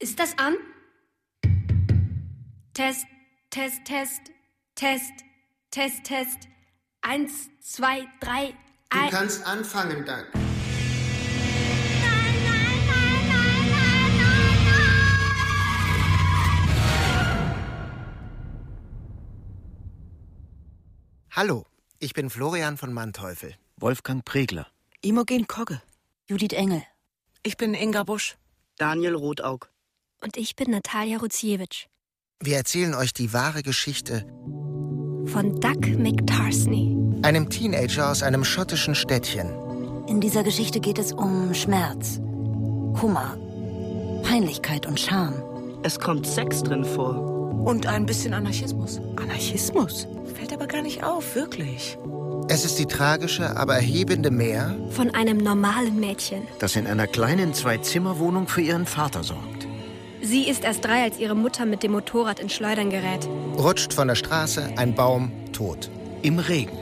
Ist das an? Test, Test, Test, Test, Test, Test. 1, 2, 3, 1. Du kannst anfangen, Doug. Hallo, ich bin Florian von Manteuffel. Wolfgang Pregler. Imogen Kogge. Judith Engel. Ich bin Inga Busch. Daniel Rotaug. Und ich bin Natalia Ruziewicz. Wir erzählen euch die wahre Geschichte Von Doug McTarsney. einem Teenager aus einem schottischen Städtchen. In dieser Geschichte geht es um Schmerz, Kummer, Peinlichkeit und Scham. Es kommt Sex drin vor. Und ein bisschen Anarchismus. Anarchismus? Fällt aber gar nicht auf, wirklich. Es ist die tragische, aber erhebende Mär Von einem normalen Mädchen. Das in einer kleinen Zwei-Zimmer-Wohnung für ihren Vater sorgt. Sie ist erst 3, als ihre Mutter mit dem Motorrad ins Schleudern gerät. rutscht von der Straße, ein Baum, tot. Im Regen.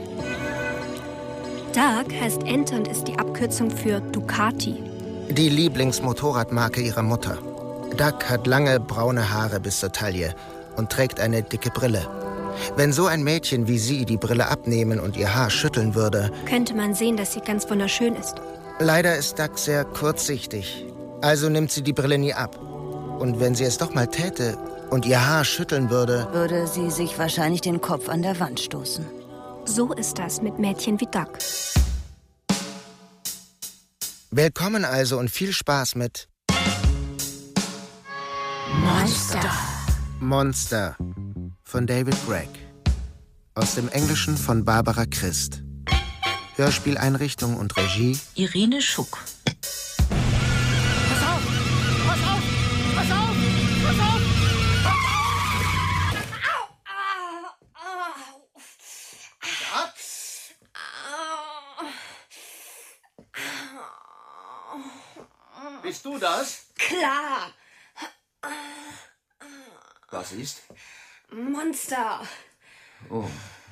Doug heißt Ente und ist die Abkürzung für Ducati. Die Lieblingsmotorradmarke ihrer Mutter. Doug hat lange braune Haare bis zur Taille und trägt eine dicke Brille. Wenn so ein Mädchen wie sie die Brille abnehmen und ihr Haar schütteln würde, Könnte man sehen, dass sie ganz wunderschön ist. leider ist Doug sehr kurzsichtig. Also nimmt sie die Brille nie ab. Und wenn sie es doch mal täte und ihr Haar schütteln würde, Würde sie sich wahrscheinlich den Kopf an der Wand stoßen. So ist das mit Mädchen wie Doug. willkommen also und viel Spaß mit Monster von David Gregg. Aus dem Englischen von Barbara Christ. Hörspieleinrichtung und Regie Irene Schuck. Bist du das? Klar! Was ist? Monster! Oh,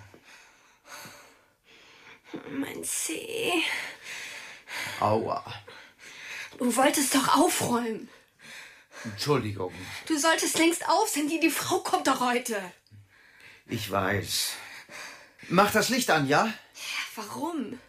Mein Zeh. aua. Du wolltest doch aufräumen. Entschuldigung. Du solltest längst aufsehen, die Frau kommt doch heute. Ich weiß. Mach das Licht an, ja? Warum?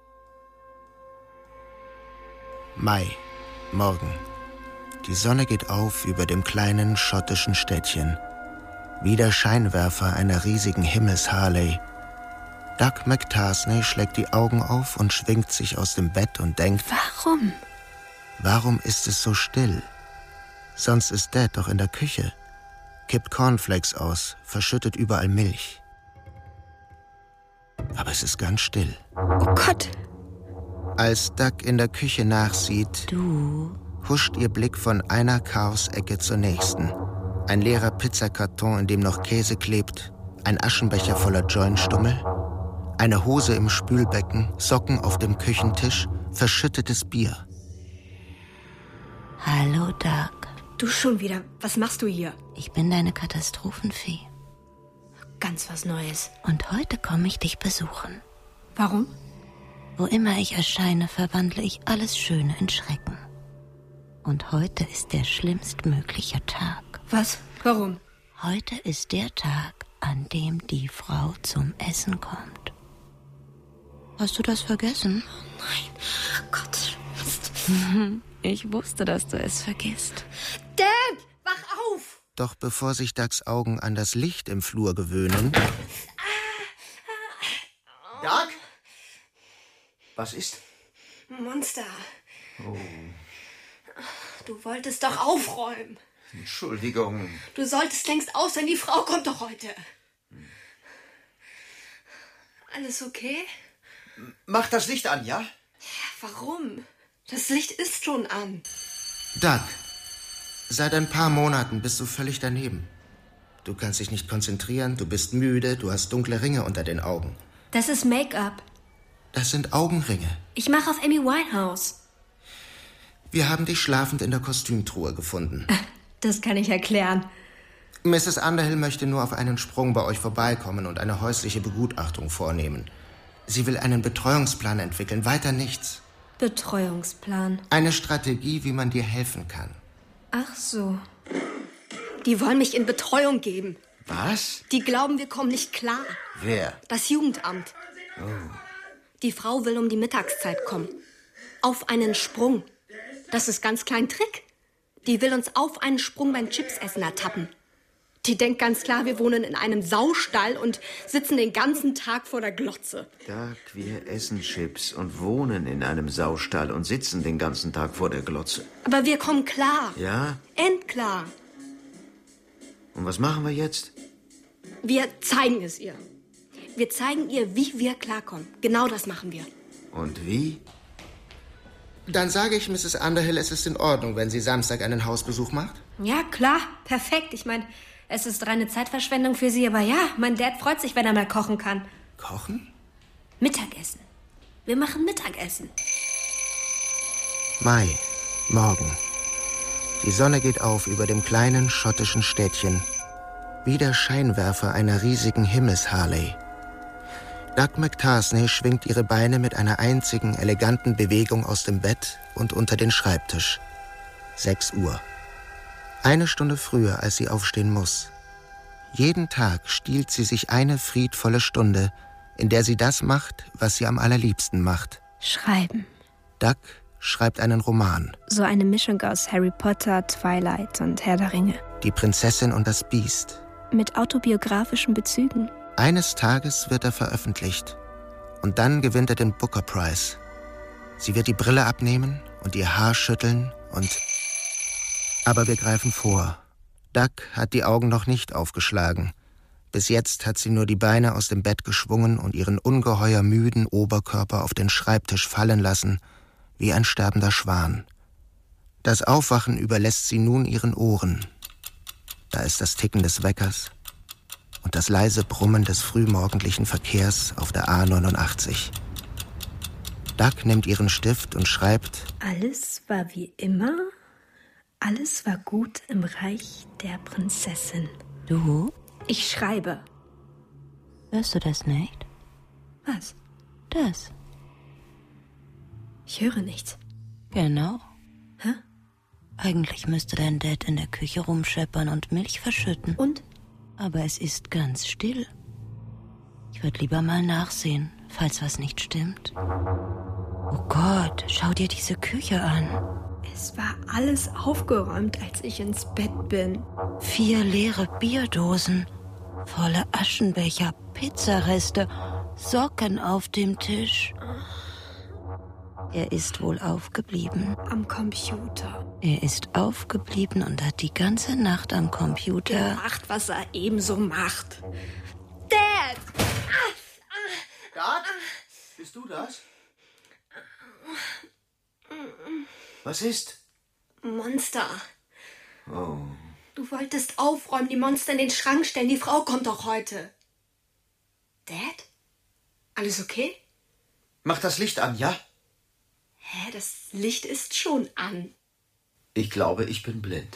Mai, Morgen. Die Sonne geht auf über dem kleinen schottischen Städtchen. Wie der Scheinwerfer einer riesigen Himmels-Harley. Doug McTarsney schlägt die Augen auf und schwingt sich aus dem Bett und denkt, Warum? warum ist es so still? Sonst ist Dad doch in der Küche. Kippt Cornflakes aus, verschüttet überall Milch. Aber es ist ganz still. Oh Gott! Als Doug in der Küche nachsieht, huscht ihr Blick von einer Chaosecke zur nächsten. Ein leerer Pizzakarton, in dem noch Käse klebt, ein Aschenbecher voller Jointstummel, eine Hose im Spülbecken, Socken auf dem Küchentisch, verschüttetes Bier. Hallo, Doug. Du schon wieder. Was machst du hier? Ich bin deine Katastrophenfee. Ganz was Neues. Und heute komme ich dich besuchen. Warum? Wo immer ich erscheine, verwandle ich alles Schöne in Schrecken. Und heute ist der schlimmstmögliche Tag. Was? Warum? Heute ist der Tag, an dem die Frau zum Essen kommt. Hast du das vergessen? Nein. Gott. Ich wusste, dass du es vergisst. Dad! Wach auf! Doch bevor sich Dougs Augen an das Licht im Flur gewöhnen, Doug? Was ist? Monster. Oh, Du wolltest doch aufräumen. Entschuldigung. Du solltest längst aus, denn die Frau kommt doch heute. Alles okay? Mach das Licht an, ja? Warum? Das Licht ist schon an. Doug, seit ein paar Monaten bist du völlig daneben. Du kannst dich nicht konzentrieren, du bist müde, du hast dunkle Ringe unter den Augen. Das ist Make-up. Das sind Augenringe. Ich mache auf Amy Winehouse. Wir haben dich schlafend in der Kostümtruhe gefunden. Das kann ich erklären. Mrs. Underhill möchte nur auf einen Sprung bei euch vorbeikommen und eine häusliche Begutachtung vornehmen. Sie will einen Betreuungsplan entwickeln, weiter nichts. Betreuungsplan. Eine Strategie, wie man dir helfen kann. Ach so. Die wollen mich in Betreuung geben. Was? Die glauben, wir kommen nicht klar. Wer? Das Jugendamt. Oh. Die Frau will um die Mittagszeit kommen. Auf einen Sprung. Das ist ganz klein Trick. Die will uns auf einen Sprung beim Chipsessen ertappen. Die denkt ganz klar, wir wohnen in einem Saustall und sitzen den ganzen Tag vor der Glotze. Doug, wir essen Chips und wohnen in einem Saustall und sitzen den ganzen Tag vor der Glotze. Aber wir kommen klar. Ja? Endklar. Und was machen wir jetzt? Wir zeigen es ihr. Wir zeigen ihr, wie wir klarkommen. Genau das machen wir. Und wie? Dann sage ich Mrs. Underhill, es ist in Ordnung, wenn sie Samstag einen Hausbesuch macht? Ja, klar. Perfekt. Ich meine, es ist reine Zeitverschwendung für sie, aber ja, mein Dad freut sich, wenn er mal kochen kann. Kochen? Mittagessen. Wir machen Mittagessen. Mai, Morgen. Die Sonne geht auf über dem kleinen schottischen Städtchen, wie der Scheinwerfer einer riesigen Himmels-Harley. Doug McTarsney schwingt ihre Beine mit einer einzigen, eleganten Bewegung aus dem Bett und unter den Schreibtisch. 6 Uhr. 1 Stunde früher, als sie aufstehen muss. Jeden Tag stiehlt sie sich eine friedvolle Stunde, in der sie das macht, was sie am allerliebsten macht. Schreiben. Doug schreibt einen Roman. So eine Mischung aus Harry Potter, Twilight und Herr der Ringe. Die Prinzessin und das Biest. Mit autobiografischen Bezügen. Eines Tages wird er veröffentlicht. Und dann gewinnt er den Booker Prize. Sie wird die Brille abnehmen und ihr Haar schütteln und... Aber wir greifen vor. Doug hat die Augen noch nicht aufgeschlagen. Bis jetzt hat sie nur die Beine aus dem Bett geschwungen und ihren ungeheuer müden Oberkörper auf den Schreibtisch fallen lassen, wie ein sterbender Schwan. Das Aufwachen überlässt sie nun ihren Ohren. Da ist das Ticken des Weckers und das leise Brummen des frühmorgendlichen Verkehrs auf der A89. Doug nimmt ihren Stift und schreibt: Alles war wie immer. Alles war gut im Reich der Prinzessin. Du? Ich schreibe. Hörst du das nicht? Was? Das. Ich höre nichts. Genau. Hä? Eigentlich müsste dein Dad in der Küche rumscheppern und Milch verschütten. Und? Aber es ist ganz still. Ich würde lieber mal nachsehen, falls was nicht stimmt. Oh Gott, schau dir diese Küche an. Es war alles aufgeräumt, als ich ins Bett bin. 4 leere Bierdosen, volle Aschenbecher, Pizzareste, Socken auf dem Tisch. Er ist wohl aufgeblieben. Am Computer. Er ist aufgeblieben und hat die ganze Nacht am Computer... Er macht, was er ebenso macht. Dad! Doug? Bist du das? Was ist? Monster. Oh. Du wolltest aufräumen, die Monster in den Schrank stellen. Die Frau kommt doch heute. Dad? Alles okay? Mach das Licht an, ja? Hä, das Licht ist schon an. Ich glaube, ich bin blind.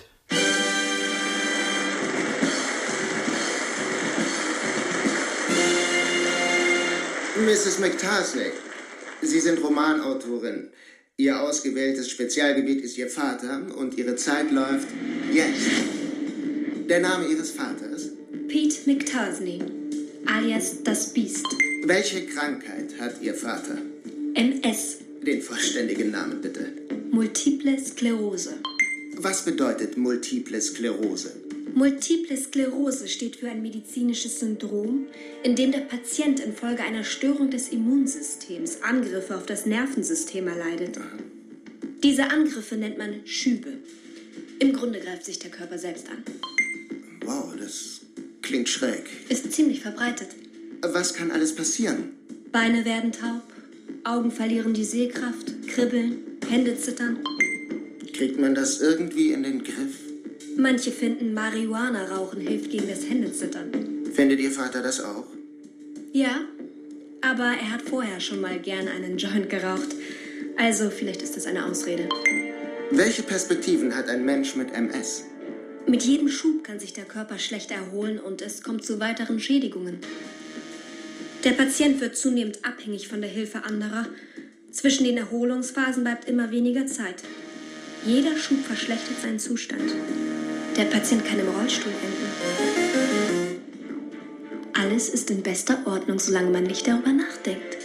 Mrs. McTarsney, Sie sind Romanautorin. Ihr ausgewähltes Spezialgebiet ist Ihr Vater und Ihre Zeit läuft jetzt. Der Name Ihres Vaters? Pete McTarsney, alias das Biest. Welche Krankheit hat Ihr Vater? MS, Den vollständigen Namen bitte. Multiple Sklerose. Was bedeutet Multiple Sklerose? Multiple Sklerose steht für ein medizinisches Syndrom, in dem der Patient infolge einer Störung des Immunsystems Angriffe auf das Nervensystem erleidet. Diese Angriffe nennt man Schübe. Im Grunde greift sich der Körper selbst an. Wow, das klingt schräg. Ist ziemlich verbreitet. Was kann alles passieren? Beine werden taub, Augen verlieren die Sehkraft, kribbeln, Hände zittern. Kriegt man das irgendwie in den Griff? Manche finden, Marihuana-Rauchen hilft gegen das Händezittern. Findet Ihr Vater das auch? Ja, aber er hat vorher schon mal gern einen Joint geraucht. Also vielleicht ist das eine Ausrede. Welche Perspektiven hat ein Mensch mit MS? Mit jedem Schub kann sich der Körper schlecht erholen und es kommt zu weiteren Schädigungen. Der Patient wird zunehmend abhängig von der Hilfe anderer. Zwischen den Erholungsphasen bleibt immer weniger Zeit. Jeder Schub verschlechtert seinen Zustand. Der Patient kann im Rollstuhl enden. Alles ist in bester Ordnung, solange man nicht darüber nachdenkt.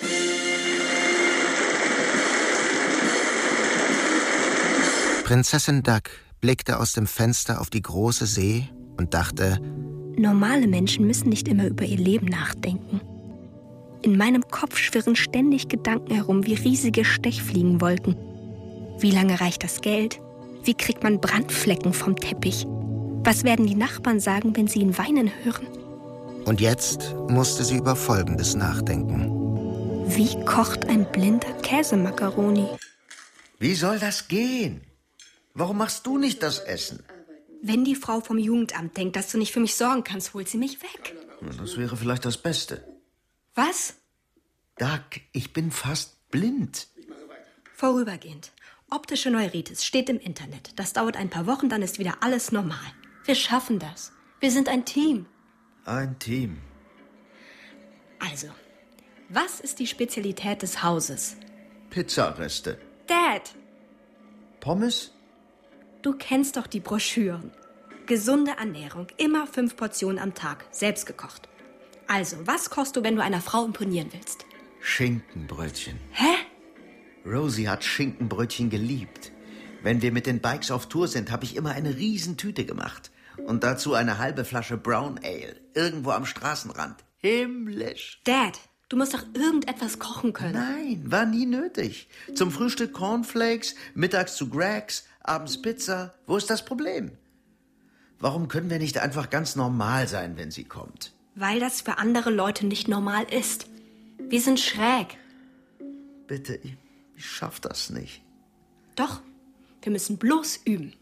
Prinzessin Duck blickte aus dem Fenster auf die große See und dachte: Normale Menschen müssen nicht immer über ihr Leben nachdenken. In meinem Kopf schwirren ständig Gedanken herum wie riesige Stechfliegenwolken. Wie lange reicht das Geld? Wie kriegt man Brandflecken vom Teppich? Was werden die Nachbarn sagen, wenn sie ihn weinen hören? Und jetzt musste sie über Folgendes nachdenken. Wie kocht ein Blinder Käsemakaroni? Wie soll das gehen? Warum machst du nicht das Essen? Wenn die Frau vom Jugendamt denkt, dass du nicht für mich sorgen kannst, holt sie mich weg. Das wäre vielleicht das Beste. Was? Duck, ich bin fast blind. Vorübergehend. Optische Neuritis steht im Internet. Das dauert ein paar Wochen, dann ist wieder alles normal. Wir schaffen das. Wir sind ein Team. Ein Team. Also, was ist die Spezialität des Hauses? Pizzareste. Dad, Pommes? du kennst doch die Broschüren. Gesunde Ernährung, immer 5 Portionen am Tag, selbst gekocht. Also, was kochst du, wenn du einer Frau imponieren willst? Schinkenbrötchen. Hä? Rosie hat Schinkenbrötchen geliebt. Wenn wir mit den Bikes auf Tour sind, habe ich immer eine Riesentüte gemacht. Und dazu eine halbe Flasche Brown Ale. Irgendwo am Straßenrand. Himmlisch. Dad, du musst doch irgendetwas kochen können. Nein, war nie nötig. Zum Frühstück Cornflakes, mittags zu Greggs, abends Pizza. Wo ist das Problem? Warum können wir nicht einfach ganz normal sein, wenn sie kommt? Weil das für andere Leute nicht normal ist. Wir sind schräg. Bitte, ich schaff das nicht. Doch, wir müssen bloß üben.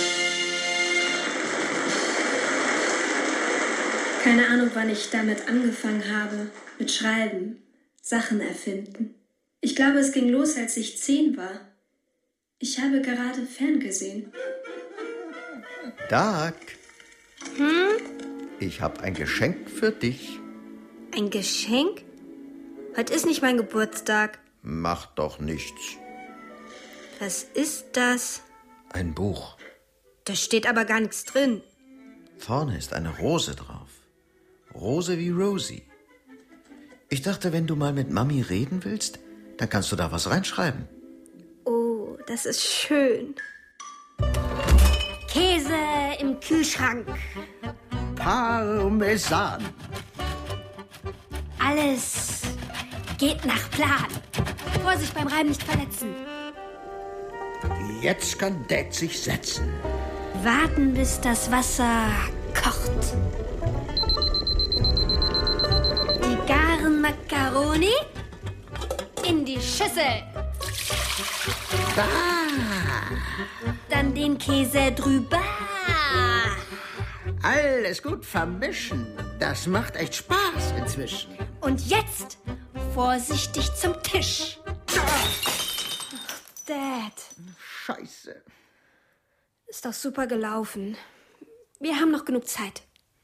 Keine Ahnung, wann ich damit angefangen habe. Mit Schreiben, Sachen erfinden. Ich glaube, es ging los, als ich 10 war. Ich habe gerade ferngesehen. Duck. Ich habe ein Geschenk für dich. Ein Geschenk? Heute ist nicht mein Geburtstag. Macht doch nichts. Was ist das? Ein Buch. Da steht aber gar nichts drin. Vorne ist eine Rose drauf. Rose wie Rosie. Ich dachte, wenn du mal mit Mami reden willst, dann kannst du da was reinschreiben. Oh, das ist schön. Käse im Kühlschrank. Parmesan. Alles geht nach Plan. Vorsicht beim Reiben, nicht verletzen. Jetzt kann Dad sich setzen. Warten, bis das Wasser kocht. Die garen Macaroni in die Schüssel. Dann den Käse drüber. Alles gut vermischen. Das macht echt Spaß inzwischen. Und jetzt vorsichtig zum Tisch. Dad, Scheiße. ist doch super gelaufen. Wir haben noch genug Zeit.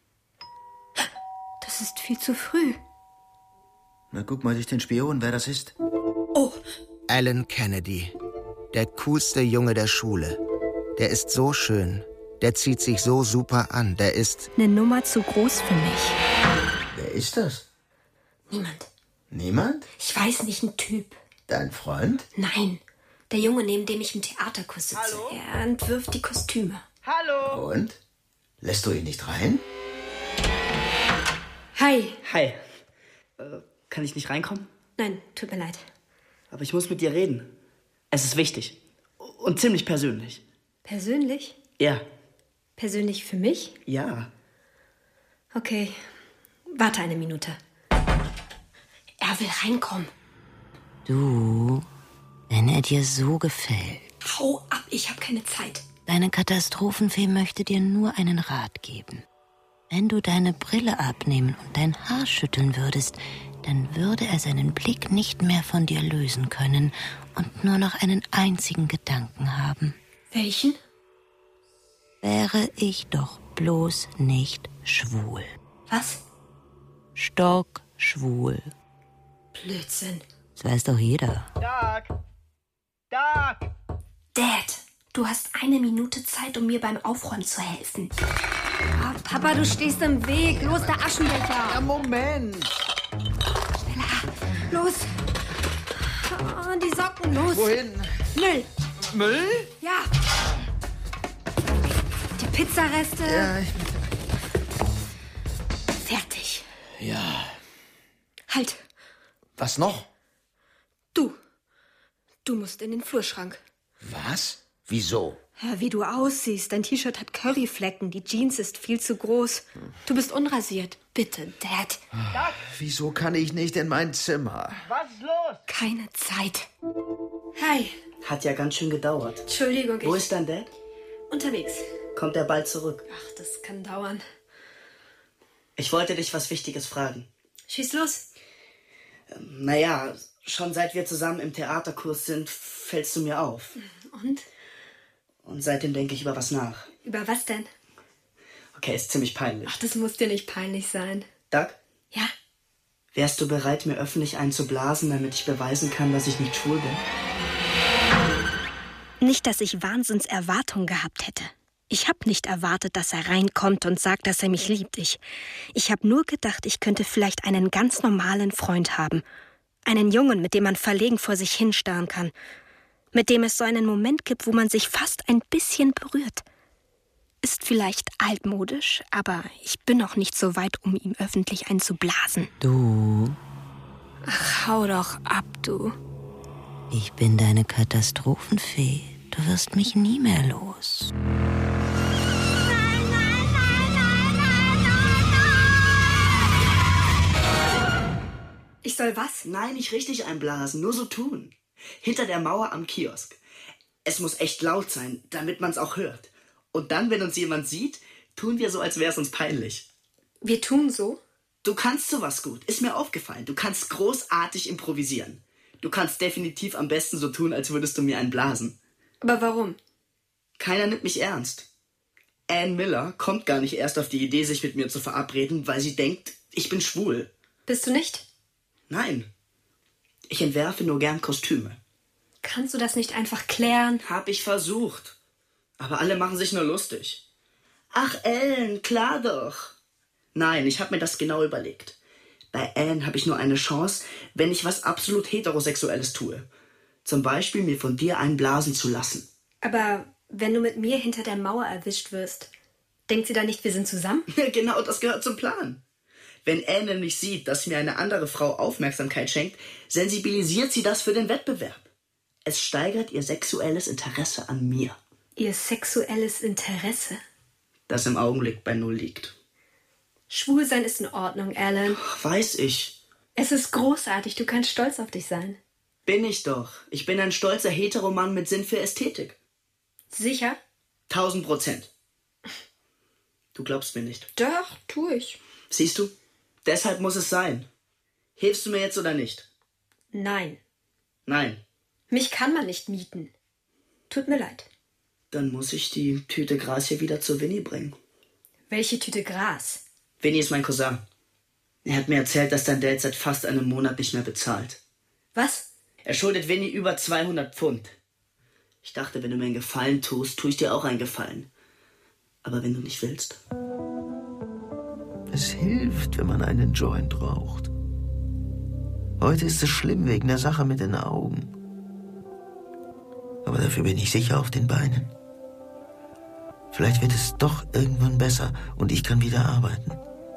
Das ist viel zu früh. Na, guck mal durch den Spion, wer das ist. Oh, Alan Kennedy, der coolste Junge der Schule. Der ist so schön. Der zieht sich so super an. Der ist... eine Nummer zu groß für mich. Wer ist das? Niemand. Niemand? Ich weiß nicht, ein Typ. Dein Freund? Nein, der Junge, neben dem ich im Theaterkurs sitze. Hallo? Er entwirft die Kostüme. Hallo. Und? Lässt du ihn nicht rein? Hi. Hi. Kann ich nicht reinkommen? Nein, tut mir leid. Aber ich muss mit dir reden. Es ist wichtig. Und ziemlich persönlich. Persönlich? Ja. Persönlich für mich? Ja. Okay, warte eine Minute. Er will reinkommen. Du, wenn er dir so gefällt. Hau ab, ich habe keine Zeit. Deine Katastrophenfee möchte dir nur einen Rat geben. Wenn du deine Brille abnehmen und dein Haar schütteln würdest, dann würde er seinen Blick nicht mehr von dir lösen können und nur noch einen einzigen Gedanken haben. Welchen? Wäre ich doch bloß nicht schwul. Was? Stockschwul. Blödsinn. Das weiß doch jeder. Doug! Doug! Dad, Du hast 1 Minute Zeit, um mir beim Aufräumen zu helfen. Oh, Papa, du stehst im Weg. Los, der Aschenbecher. Ja, Moment. Schneller. Los. Oh, die Socken, los. Wohin? Müll. Müll? Ja. Die Pizzareste. Ja, Fertig. ja. Halt. Was noch? Du musst in den Flurschrank. Was? Wieso? Ja, wie du aussiehst. Dein T-Shirt hat Curryflecken. Die Jeans ist viel zu groß. Du bist unrasiert. Bitte, Dad. Wieso kann ich nicht in mein Zimmer? Was ist los? Keine Zeit. Hi. Hat ja ganz schön gedauert. Entschuldigung, Wo ist dein Dad? unterwegs. Kommt er bald zurück? Ach, das kann dauern. Ich wollte dich was Wichtiges fragen. Schieß los. Naja, schon seit wir zusammen im Theaterkurs sind, fällst du mir auf. Und? Und seitdem denke ich über was nach. Über was denn? Okay, ist ziemlich peinlich. Ach, das muss dir nicht peinlich sein. Doug, Ja? wärst du bereit, mir öffentlich einzublasen, damit ich beweisen kann, dass ich nicht schwul bin? Nicht, dass ich Wahnsinnserwartungen gehabt hätte. Ich habe nicht erwartet, dass er reinkommt und sagt, dass er mich liebt. Ich habe nur gedacht, ich könnte vielleicht einen ganz normalen Freund haben. Einen Jungen, mit dem man verlegen vor sich hinstarren kann. Mit dem es so einen Moment gibt, wo man sich fast ein bisschen berührt. Ist vielleicht altmodisch, aber ich bin noch nicht so weit, um ihm öffentlich einzublasen. Du, Ach, hau doch ab, du. ich bin deine Katastrophenfee. Du wirst mich nie mehr los. Ich soll was? Nein, nicht richtig einblasen, nur so tun. Hinter der Mauer am Kiosk. Es muss echt laut sein, damit man's auch hört. Und dann, wenn uns jemand sieht, tun wir so, als wär's uns peinlich. Wir tun so? Du kannst sowas gut, ist mir aufgefallen. Du kannst großartig improvisieren. Du kannst definitiv am besten so tun, als würdest du mir einen blasen. Aber warum? Keiner nimmt mich ernst. Anne Miller kommt gar nicht erst auf die Idee, sich mit mir zu verabreden, weil sie denkt, ich bin schwul. Bist du nicht? Nein. Ich entwerfe nur gern Kostüme. Kannst du das nicht einfach klären? Hab ich versucht. Aber alle machen sich nur lustig. Ach, Ellen, klar doch. Nein, ich hab mir das genau überlegt. Bei Anne habe ich nur eine Chance, wenn ich was absolut Heterosexuelles tue. Zum Beispiel mir von dir einblasen zu lassen. Aber wenn du mit mir hinter der Mauer erwischt wirst, denkt sie dann nicht, wir sind zusammen? Genau, das gehört zum Plan. Wenn Anne nämlich sieht, dass mir eine andere Frau Aufmerksamkeit schenkt, sensibilisiert sie das für den Wettbewerb. Es steigert ihr sexuelles Interesse an mir. Ihr sexuelles Interesse? Das im Augenblick bei 0 liegt. Schwulsein ist in Ordnung, Alan. Weiß ich. Es ist großartig, du kannst stolz auf dich sein. Bin ich doch. Ich bin ein stolzer Heteromann mit Sinn für Ästhetik. Sicher? 1000%. Du glaubst mir nicht. Doch, tu ich. Siehst du? Deshalb muss es sein. Hilfst du mir jetzt oder nicht? Nein. Nein. Mich kann man nicht mieten. Tut mir leid. Dann muss ich die Tüte Gras hier wieder zu Winnie bringen. Welche Tüte Gras? Winnie ist mein Cousin. Er hat mir erzählt, dass dein Dad seit fast einem Monat nicht mehr bezahlt. Was? Er schuldet Winnie über 200 Pfund. Ich dachte, wenn du mir einen Gefallen tust, tue ich dir auch einen Gefallen. Aber wenn du nicht willst... Es hilft, wenn man einen Joint raucht. Heute ist es schlimm wegen der Sache mit den Augen. Aber dafür bin ich sicher auf den Beinen. Vielleicht wird es doch irgendwann besser und ich kann wieder arbeiten.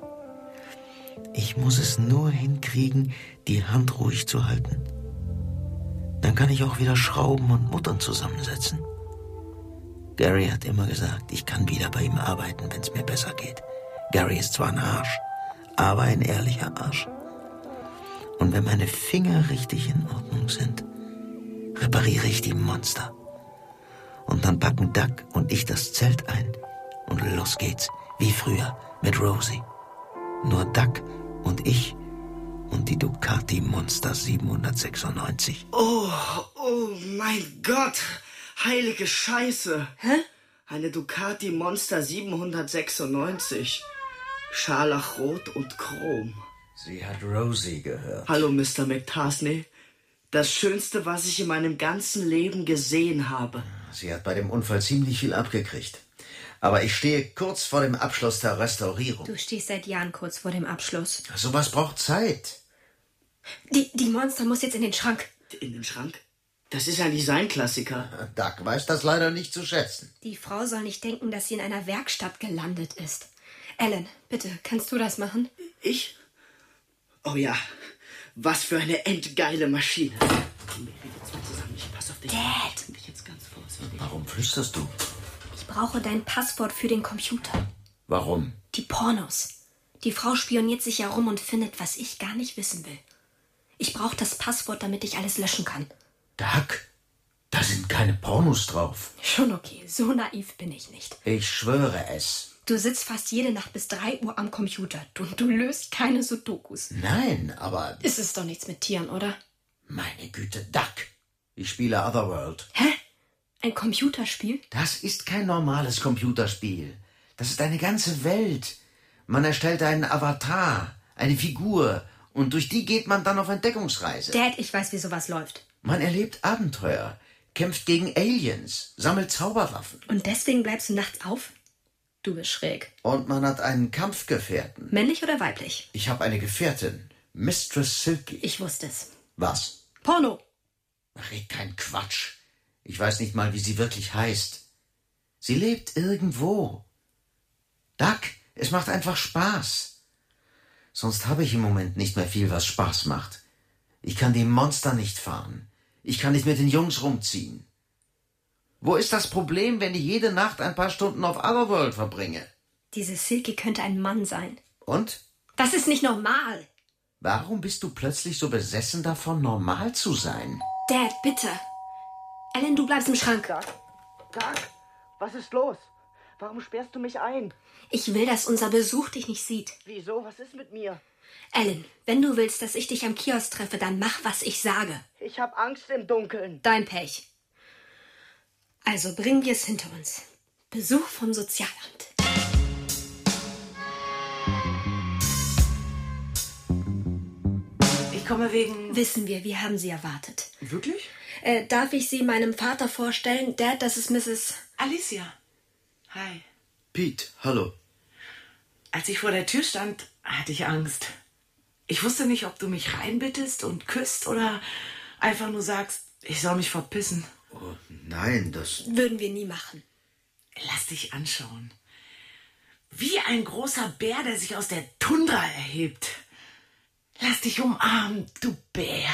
Ich muss es nur hinkriegen, die Hand ruhig zu halten. Dann kann ich auch wieder Schrauben und Muttern zusammensetzen. Gary hat immer gesagt, ich kann wieder bei ihm arbeiten, wenn es mir besser geht. Gary ist zwar ein Arsch, aber ein ehrlicher Arsch. Und wenn meine Finger richtig in Ordnung sind, repariere ich die Monster. Und dann packen Doug und ich das Zelt ein. Und los geht's, wie früher, mit Rosie. Nur Doug und ich und die Ducati Monster 796. Oh mein Gott! Heilige Scheiße! Hä? Eine Ducati Monster 796. Scharlachrot und Chrom. Sie hat Rosie gehört. Hallo, Mr. McTarsney. Das Schönste, was ich in meinem ganzen Leben gesehen habe. sie hat bei dem Unfall ziemlich viel abgekriegt. Aber ich stehe kurz vor dem Abschluss der Restaurierung. Du stehst seit Jahren kurz vor dem Abschluss. Sowas braucht Zeit. Die Monster muss jetzt in den Schrank. In den Schrank? Das ist ein Designklassiker. Doug weiß das leider nicht zu schätzen. Die Frau soll nicht denken, dass sie in einer Werkstatt gelandet ist. Alan, bitte, kannst du das machen? Ich? Oh ja, was für eine endgeile Maschine. Komm, wir jetzt mal zusammen. Ich pass auf dich. Dad! Bin ich jetzt ganz vorsichtig. Warum flüsterst du? Ich brauche dein Passwort für den Computer. Warum? Die Pornos. Die Frau spioniert sich herum und findet, was ich gar nicht wissen will. Ich brauche das Passwort, damit ich alles löschen kann. Doug, da sind keine Pornos drauf. Schon okay, so naiv bin ich nicht. Ich schwöre es. Du sitzt fast jede Nacht bis 3 Uhr am Computer und du löst keine Sudokus. Nein, aber... Ist es doch nichts mit Tieren, oder? Meine Güte, Doug. Ich spiele Otherworld. Hä? Ein Computerspiel? Das ist kein normales Computerspiel. Das ist eine ganze Welt. Man erstellt einen Avatar, eine Figur, und durch die geht man dann auf Entdeckungsreise. Dad, ich weiß, wie sowas läuft. Man erlebt Abenteuer, kämpft gegen Aliens, sammelt Zauberwaffen. Und deswegen bleibst du nachts auf? Du bist schräg. Und man hat einen Kampfgefährten. Männlich oder weiblich? Ich habe eine Gefährtin, Mistress Silky. Ich wusste es. Was? Porno. Red kein Quatsch. Ich weiß nicht mal, wie sie wirklich heißt. Sie lebt irgendwo. Doug, es macht einfach Spaß. Sonst habe ich im Moment nicht mehr viel, was Spaß macht. Ich kann die Monster nicht fahren. Ich kann nicht mit den Jungs rumziehen. Wo ist das Problem, wenn ich jede Nacht ein paar Stunden auf Otherworld verbringe? Diese Silky könnte ein Mann sein. Und? Das ist nicht normal. Warum bist du plötzlich so besessen davon, normal zu sein? Dad, bitte. Alan, du bleibst im Schrank. Doug, was ist los? Warum sperrst du mich ein? Ich will, dass unser Besuch dich nicht sieht. Wieso? Was ist mit mir? Alan, wenn du willst, dass ich dich am Kiosk treffe, dann mach, was ich sage. Ich hab Angst im Dunkeln. Dein Pech. Also bringen wir es hinter uns. Besuch vom Sozialamt. Ich komme wegen... Wissen wir haben Sie erwartet. Wirklich? Darf ich Sie meinem Vater vorstellen? Dad, das ist Mrs. Alicia. Hi. Pete, hallo. Als ich vor der Tür stand, hatte ich Angst. Ich wusste nicht, ob du mich reinbittest und küsst oder einfach nur sagst, ich soll mich verpissen. Oh, nein, das... Würden wir nie machen. Lass dich anschauen. Wie ein großer Bär, der sich aus der Tundra erhebt. Lass dich umarmen, du Bär.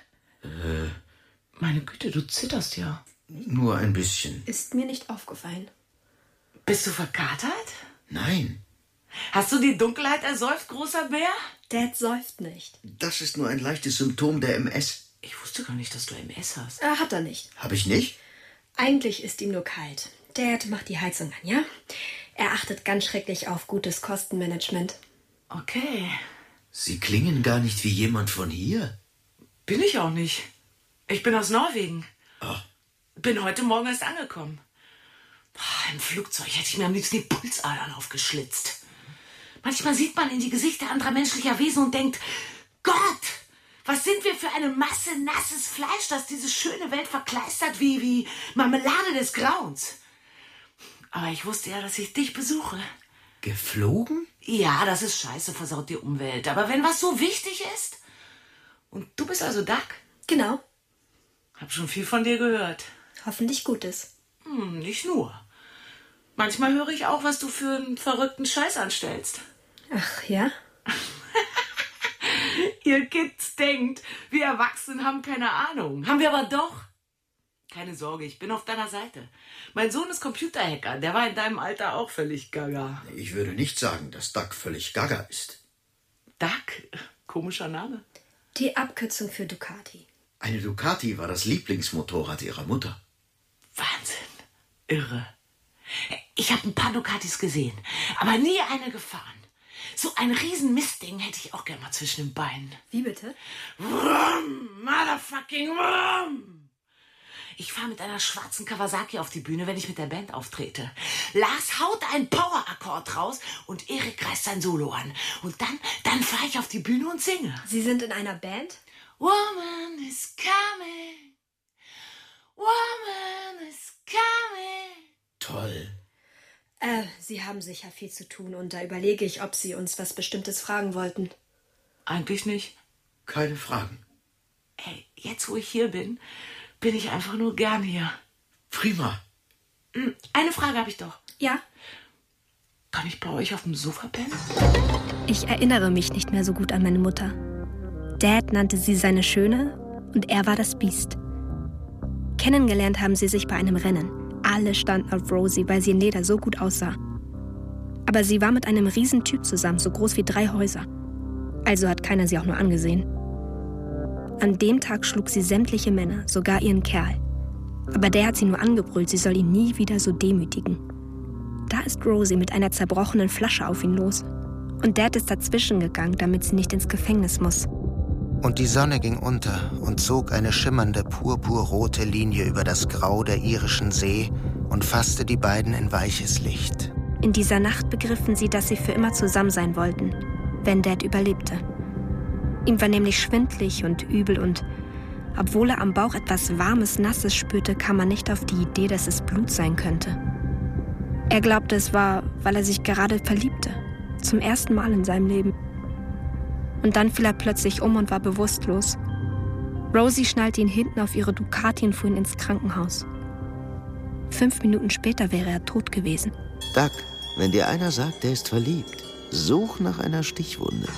Meine Güte, du zitterst ja. Nur ein bisschen. Ist mir nicht aufgefallen. Bist du verkatert? Nein, Hast du die Dunkelheit ersäuft, großer Bär? Dad säuft nicht. das ist nur ein leichtes Symptom der MS. Ich wusste gar nicht, dass du MS hast. Hat er nicht. Hab ich nicht? Eigentlich ist ihm nur kalt. Dad macht die Heizung an, ja? Er achtet ganz schrecklich auf gutes Kostenmanagement. Okay. Sie klingen gar nicht wie jemand von hier. Bin ich auch nicht. Ich bin aus Norwegen. Oh. Bin heute Morgen erst angekommen. Im Flugzeug hätte ich mir am liebsten die Pulsadern aufgeschlitzt. Manchmal sieht man in die Gesichter anderer menschlicher Wesen und denkt, Gott, was sind wir für eine Masse nasses Fleisch, das diese schöne Welt verkleistert wie Marmelade des Grauens. Aber ich wusste ja, dass ich dich besuche. Geflogen? Ja, das ist scheiße, versaut die Umwelt. Aber wenn was so wichtig ist... Und du bist also Doug? Genau. Hab schon viel von dir gehört. Hoffentlich Gutes. Nicht nur. Manchmal höre ich auch, was du für einen verrückten Scheiß anstellst. Ach ja? Ihr Kids denkt, wir Erwachsenen haben keine Ahnung. Haben wir aber doch. Keine Sorge, ich bin auf deiner Seite. Mein Sohn ist Computerhacker. Der war in deinem Alter auch völlig gaga. Ich würde nicht sagen, dass Doug völlig gaga ist. Doug? Komischer Name. Die Abkürzung für Ducati. Eine Ducati war das Lieblingsmotorrad ihrer Mutter. Wahnsinn. Irre. Ich habe ein paar Ducatis gesehen, aber nie eine gefahren. So ein riesen Mistding hätte ich auch gerne mal zwischen den Beinen. Wie bitte? Vroom, motherfucking vroom. Ich fahre mit einer schwarzen Kawasaki auf die Bühne, wenn ich mit der Band auftrete. Lars haut einen Power-Akkord raus und Erik reißt sein Solo an. Und dann fahre ich auf die Bühne und singe. Sie sind in einer Band? Woman is coming. Woman is coming. Toll. Sie haben sicher viel zu tun und da überlege ich, ob Sie uns was Bestimmtes fragen wollten. Eigentlich nicht. Keine Fragen. Ey, jetzt wo ich hier bin, bin ich einfach nur gern hier. Prima. Eine Frage habe ich doch. Ja? Kann ich bei euch auf dem Sofa pennen? Ich erinnere mich nicht mehr so gut an meine Mutter. Dad nannte sie seine Schöne und er war das Biest. Kennengelernt haben sie sich bei einem Rennen. Alle standen auf Rosie, weil sie in Leder so gut aussah. Aber sie war mit einem Riesentyp zusammen, so groß wie 3 Häuser. Also hat keiner sie auch nur angesehen. An dem Tag schlug sie sämtliche Männer, sogar ihren Kerl. Aber der hat sie nur angebrüllt, sie soll ihn nie wieder so demütigen. Da ist Rosie mit einer zerbrochenen Flasche auf ihn los. Und Dad ist dazwischen gegangen, damit sie nicht ins Gefängnis muss. Und die Sonne ging unter und zog eine schimmernde purpurrote Linie über das Grau der irischen See und fasste die beiden in weiches Licht. In dieser Nacht begriffen sie, dass sie für immer zusammen sein wollten, wenn Dad überlebte. Ihm war nämlich schwindlig und übel und obwohl er am Bauch etwas Warmes, Nasses spürte, kam er nicht auf die Idee, dass es Blut sein könnte. Er glaubte, es war, weil er sich gerade verliebte. Zum ersten Mal in seinem Leben. Und dann fiel er plötzlich um und war bewusstlos. Rosie schnallte ihn hinten auf ihre Ducati und fuhr ihn ins Krankenhaus. 5 Minuten später wäre er tot gewesen. Doug, wenn dir einer sagt, der ist verliebt, such nach einer Stichwunde.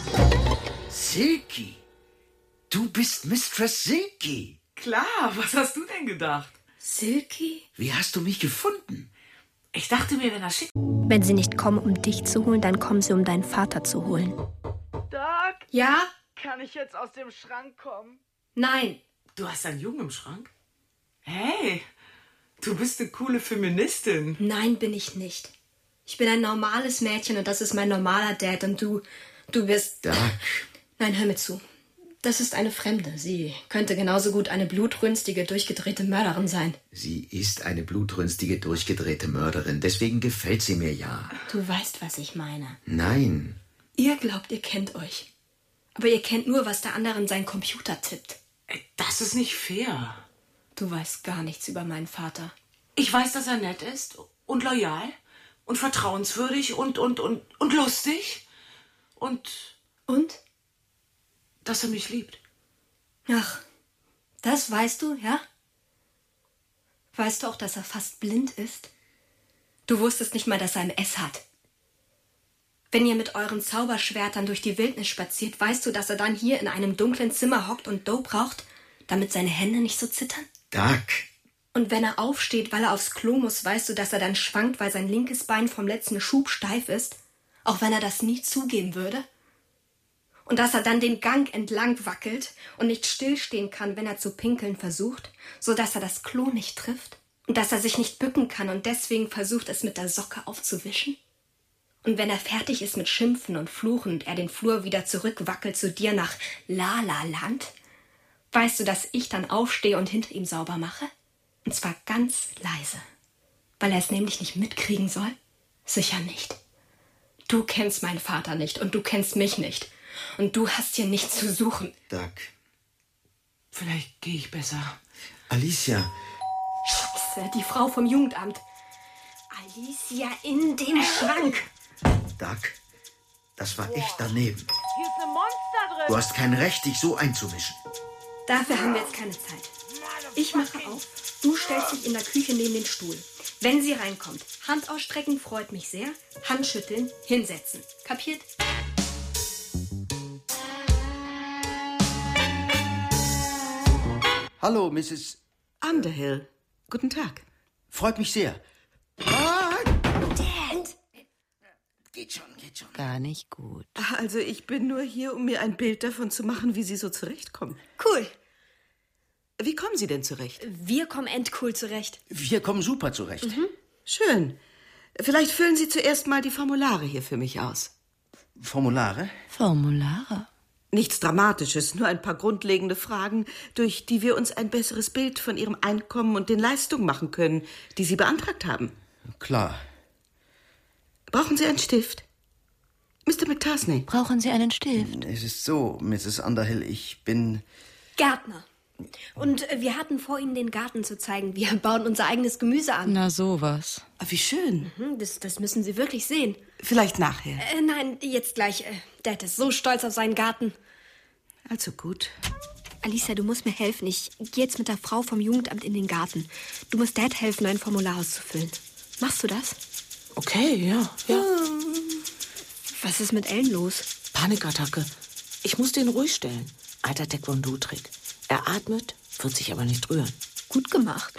Silky, du bist Mistress Silky. Klar, was hast du denn gedacht? Silky? Wie hast du mich gefunden? Ich dachte mir, wenn er schickt... Wenn sie nicht kommen, um dich zu holen, dann kommen sie, um deinen Vater zu holen. Doug, Ja? kann ich jetzt aus dem Schrank kommen? Nein. Du hast einen Jungen im Schrank? Hey, du bist eine coole Feministin. Nein, bin ich nicht. Ich bin ein normales Mädchen und das ist mein normaler Dad und du bist... Doug. Nein, hör mir zu. Das ist eine Fremde. Sie könnte genauso gut eine blutrünstige, durchgedrehte Mörderin sein. Sie ist eine blutrünstige, durchgedrehte Mörderin. Deswegen gefällt sie mir ja. Du weißt, was ich meine. Nein. Ihr glaubt, ihr kennt euch. Aber ihr kennt nur, was der andere in seinen Computer tippt. Das ist nicht fair. Du weißt gar nichts über meinen Vater. Ich weiß, dass er nett ist und loyal und vertrauenswürdig und lustig und dass er mich liebt. Ach, das weißt du, ja? Weißt du auch, dass er fast blind ist? Du wusstest nicht mal, dass er ein S hat. Wenn ihr mit euren Zauberschwertern durch die Wildnis spaziert, weißt du, dass er dann hier in einem dunklen Zimmer hockt und Dope raucht, damit seine Hände nicht so zittern? Doug. Und wenn er aufsteht, weil er aufs Klo muss, weißt du, dass er dann schwankt, weil sein linkes Bein vom letzten Schub steif ist, auch wenn er das nie zugeben würde? Und dass er dann den Gang entlang wackelt und nicht stillstehen kann, wenn er zu pinkeln versucht, so dass er das Klo nicht trifft? Und dass er sich nicht bücken kann und deswegen versucht, es mit der Socke aufzuwischen? Und wenn er fertig ist mit Schimpfen und Fluchen und er den Flur wieder zurückwackelt zu dir nach La-La-Land, weißt du, dass ich dann aufstehe und hinter ihm sauber mache? Und zwar ganz leise. Weil er es nämlich nicht mitkriegen soll? Sicher nicht. Du kennst meinen Vater nicht und du kennst mich nicht. Und du hast hier nichts zu suchen. Doug. Vielleicht gehe ich besser. Alicia. Scheiße, die Frau vom Jugendamt. Alicia in den Schrank. Doug, das war echt daneben. Hier ist ein Monster drin. Du hast kein Recht, dich so einzumischen. Dafür haben wir jetzt keine Zeit. Ich mache auf. Du stellst dich in der Küche neben den Stuhl. Wenn sie reinkommt, Hand ausstrecken freut mich sehr. Handschütteln, hinsetzen. Kapiert? Hallo, Mrs. Underhill. Guten Tag. Freut mich sehr. Dad! Geht schon. Gar nicht gut. Also ich bin nur hier, um mir ein Bild davon zu machen, wie Sie so zurechtkommen. Cool. Wie kommen Sie denn zurecht? Wir kommen endcool zurecht. Wir kommen super zurecht. Schön. Vielleicht füllen Sie zuerst mal die Formulare hier für mich aus. Formulare? Formulare? Nichts Dramatisches, nur ein paar grundlegende Fragen, durch die wir uns ein besseres Bild von Ihrem Einkommen und den Leistungen machen können, die Sie beantragt haben. Klar. Brauchen Sie einen Stift? Mr. McTarsney. Brauchen Sie einen Stift? Es ist so, Mrs. Underhill, ich bin... Gärtner. Und wir hatten vor, Ihnen den Garten zu zeigen. Wir bauen unser eigenes Gemüse an. Na, sowas. Wie schön. Das müssen Sie wirklich sehen. Vielleicht nachher. Nein, jetzt gleich. Dad ist so stolz auf seinen Garten. Also gut. Alicia, du musst mir helfen. Ich gehe jetzt mit der Frau vom Jugendamt in den Garten. Du musst Dad helfen, ein Formular auszufüllen. Machst du das? Okay, ja. Was ist mit Ellen los? Panikattacke. Ich muss den ruhig stellen. Alter Taekwondo-Trick. Er atmet, wird sich aber nicht rühren. Gut gemacht.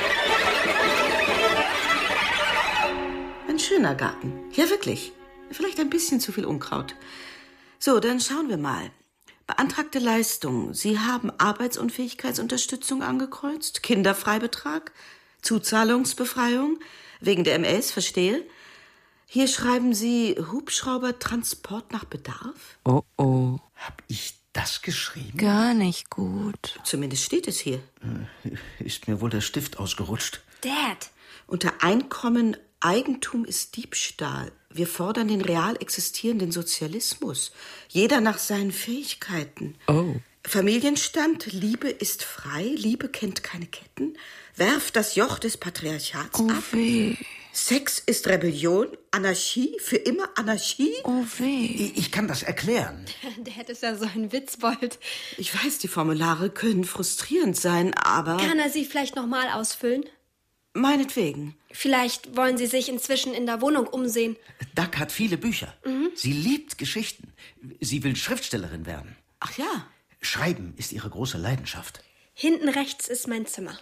Ein schöner Garten. Ja, wirklich. Vielleicht ein bisschen zu viel Unkraut. So, dann schauen wir mal. Beantragte Leistung. Sie haben Arbeitsunfähigkeitsunterstützung angekreuzt, Kinderfreibetrag, Zuzahlungsbefreiung, wegen der MS, verstehe. Hier schreiben Sie Hubschraubertransport nach Bedarf. Oh, oh. Hab ich das geschrieben? Gar nicht gut. Zumindest steht es hier. Ist mir wohl der Stift ausgerutscht. Dad! Unter Einkommen, Eigentum ist Diebstahl. Wir fordern den real existierenden Sozialismus. Jeder nach seinen Fähigkeiten. Oh. Familienstand, Liebe ist frei, Liebe kennt keine Ketten. Werft das Joch des Patriarchats ab. Weh. Sex ist Rebellion, Anarchie, für immer Anarchie. Oh weh. Ich kann das erklären. Dad ist ja so ein Witzbold. Ich weiß, die Formulare können frustrierend sein, aber... Kann er sie vielleicht noch mal ausfüllen? Meinetwegen. Vielleicht wollen Sie sich inzwischen in der Wohnung umsehen. Duck hat viele Bücher. Sie liebt Geschichten. Sie will Schriftstellerin werden. Ach ja. Schreiben ist ihre große Leidenschaft. Hinten rechts ist mein Zimmer.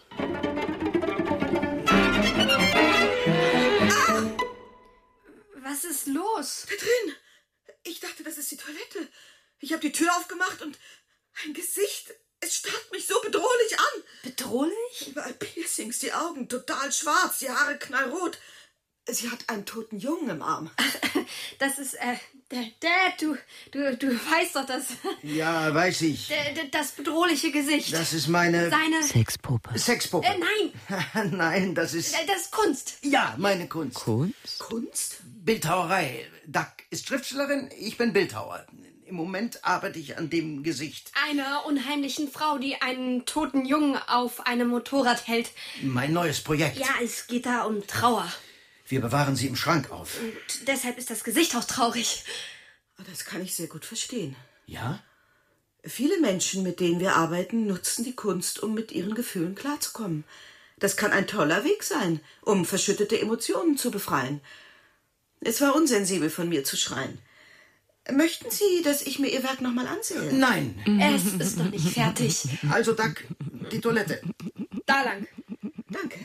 Was ist los? Da drin. Ich dachte, das ist die Toilette. Ich habe die Tür aufgemacht und ein Gesicht. Es starrt mich so bedrohlich an. Bedrohlich? Überall Piercings, die Augen total schwarz, die Haare knallrot. Sie hat einen toten Jungen im Arm. Das ist, Dad, du weißt doch, das... Ja, weiß ich. Das bedrohliche Gesicht. Das ist meine... Seine... Sexpuppe. Sexpuppe. Nein, Nein, das ist... das ist Kunst. Ja, meine Kunst. Kunst? Kunst? Bildhauerei. Duck ist Schriftstellerin, ich bin Bildhauer. Im Moment arbeite ich an dem Gesicht. Einer unheimlichen Frau, die einen toten Jungen auf einem Motorrad hält. Mein neues Projekt. Ja, es geht da um Trauer. Wir bewahren sie im Schrank auf. Und deshalb ist das Gesicht auch traurig. Das kann ich sehr gut verstehen. Ja? Viele Menschen, mit denen wir arbeiten, nutzen die Kunst, um mit ihren Gefühlen klarzukommen. Das kann ein toller Weg sein, um verschüttete Emotionen zu befreien. Es war unsensibel von mir zu schreien. Möchten Sie, dass ich mir Ihr Werk noch mal ansehe? Nein. Es ist noch nicht fertig. Also, Duck, die Toilette. Da lang. Danke.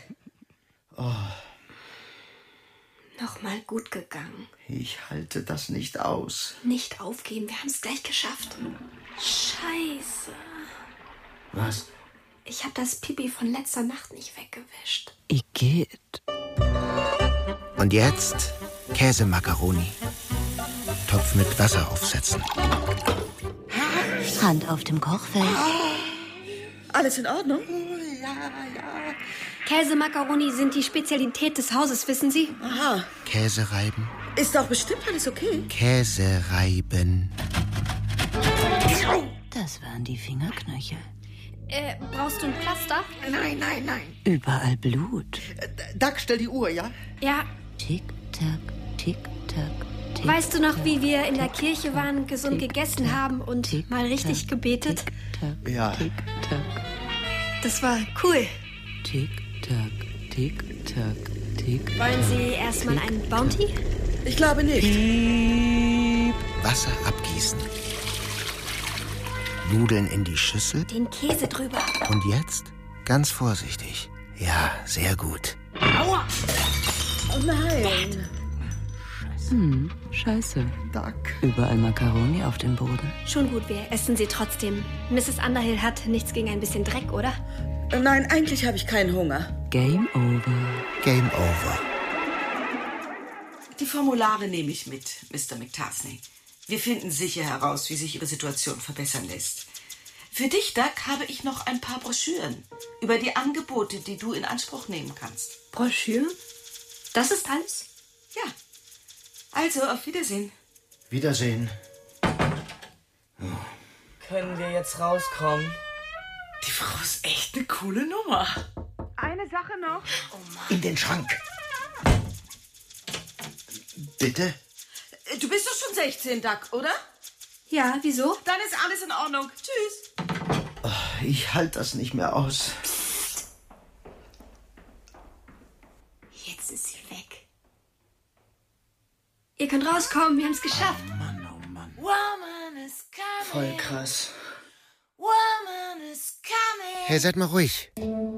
Noch mal gut gegangen. Ich halte das nicht aus. Nicht aufgeben, wir haben es gleich geschafft. Scheiße. Was? Ich habe das Pipi von letzter Nacht nicht weggewischt. Igitt. Und jetzt Käsemakaroni. Topf mit Wasser aufsetzen. Hand auf dem Kochfeld. Alles in Ordnung? Käsemakaroni sind die Spezialität des Hauses, wissen Sie? Aha. Käse reiben. Ist doch bestimmt alles okay. Käse reiben. Das waren die Fingerknöchel. Brauchst du ein Pflaster? Nein, nein, nein. Überall Blut. Duck, stell die Uhr, ja? Ja. Tick-Tack, Tick-Tack, Tick-Tack. Weißt du noch, wie wir in der Kirche waren, gesund gegessen haben und mal richtig gebetet? Tick-Tack, Ja. Tick-Tack, Das war cool. Tick-Tack, Tick-Tack, Tick-Tack. Wollen Sie erstmal einen Bounty? Ich glaube nicht. Wasser abgießen. Nudeln in die Schüssel. Den Käse drüber. Und jetzt ganz vorsichtig. Ja, sehr gut. Oh nein. Scheiße. Duck. Überall Makaroni auf dem Boden. Schon gut, wir essen sie trotzdem. Mrs. Underhill hat nichts gegen ein bisschen Dreck, oder? Nein, eigentlich habe ich keinen Hunger. Game over. Game over. Die Formulare nehme ich mit, Mr. McTarsney. Wir finden sicher heraus, wie sich Ihre Situation verbessern lässt. Für dich, Duck, habe ich noch ein paar Broschüren über die Angebote, die du in Anspruch nehmen kannst. Broschüren? Das ist alles? Ja. Also, auf Wiedersehen. Wiedersehen. Können wir jetzt rauskommen? Die Frau ist echt eine coole Nummer. Eine Sache noch. In den Schrank. Bitte? Du bist doch schon 16, Duck, oder? Ja, wieso? Dann ist alles in Ordnung. Tschüss. Ich halte das nicht mehr aus. Jetzt ist sie weg. Ihr könnt rauskommen, wir haben es geschafft. Oh Mann. Woman is coming. Voll krass. Woman is coming. Hey, seid mal ruhig.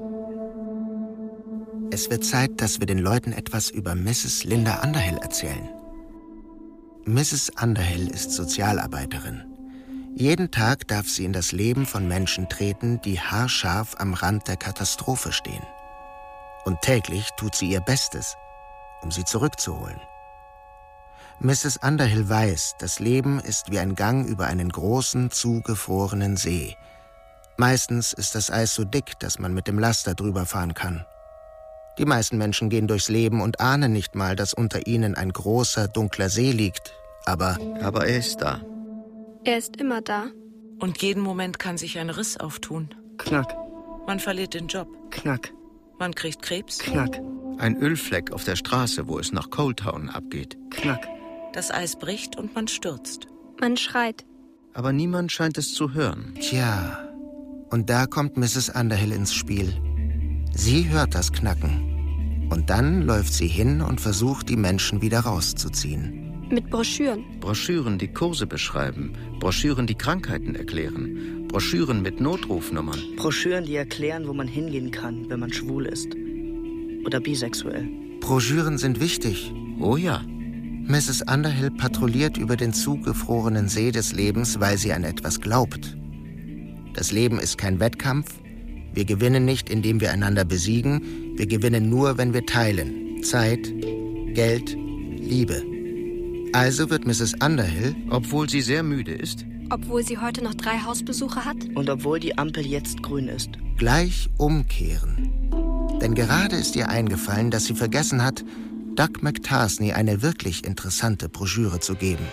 Es wird Zeit, dass wir den Leuten etwas über Mrs. Linda Underhill erzählen. Mrs. Underhill ist Sozialarbeiterin. Jeden Tag darf sie in das Leben von Menschen treten, die haarscharf am Rand der Katastrophe stehen. Und täglich tut sie ihr Bestes, um sie zurückzuholen. Mrs. Underhill weiß, das Leben ist wie ein Gang über einen großen, zugefrorenen See. Meistens ist das Eis so dick, dass man mit dem Laster drüber fahren kann. Die meisten Menschen gehen durchs Leben und ahnen nicht mal, dass unter ihnen ein großer, dunkler See liegt. Aber er ist da. Er ist immer da. Und jeden Moment kann sich ein Riss auftun. Knack, Man verliert den Job. knack, Man kriegt Krebs. knack, Ein Ölfleck auf der Straße, wo es nach Cold Town abgeht. knack. Das Eis bricht und man stürzt. Man schreit. Aber niemand scheint es zu hören. tja, und da kommt Mrs. Underhill ins Spiel. Sie hört das Knacken. Und dann läuft sie hin und versucht, die Menschen wieder rauszuziehen. Mit Broschüren. Broschüren, die Kurse beschreiben. Broschüren, die Krankheiten erklären. Broschüren mit Notrufnummern. Broschüren, die erklären, wo man hingehen kann, wenn man schwul ist. Oder bisexuell. Broschüren sind wichtig. Oh ja. Mrs. Underhill patrouilliert über den zugefrorenen See des Lebens, weil sie an etwas glaubt. Das Leben ist kein Wettkampf. Wir gewinnen nicht, indem wir einander besiegen. Wir gewinnen nur, wenn wir teilen. Zeit, Geld, Liebe. Also wird Mrs. Underhill, Obwohl sie sehr müde ist, Obwohl sie heute noch 3 Hausbesuche hat. Und obwohl die Ampel jetzt grün ist. gleich umkehren. Denn gerade ist ihr eingefallen, dass sie vergessen hat, Duck McTarsney eine wirklich interessante Broschüre zu geben.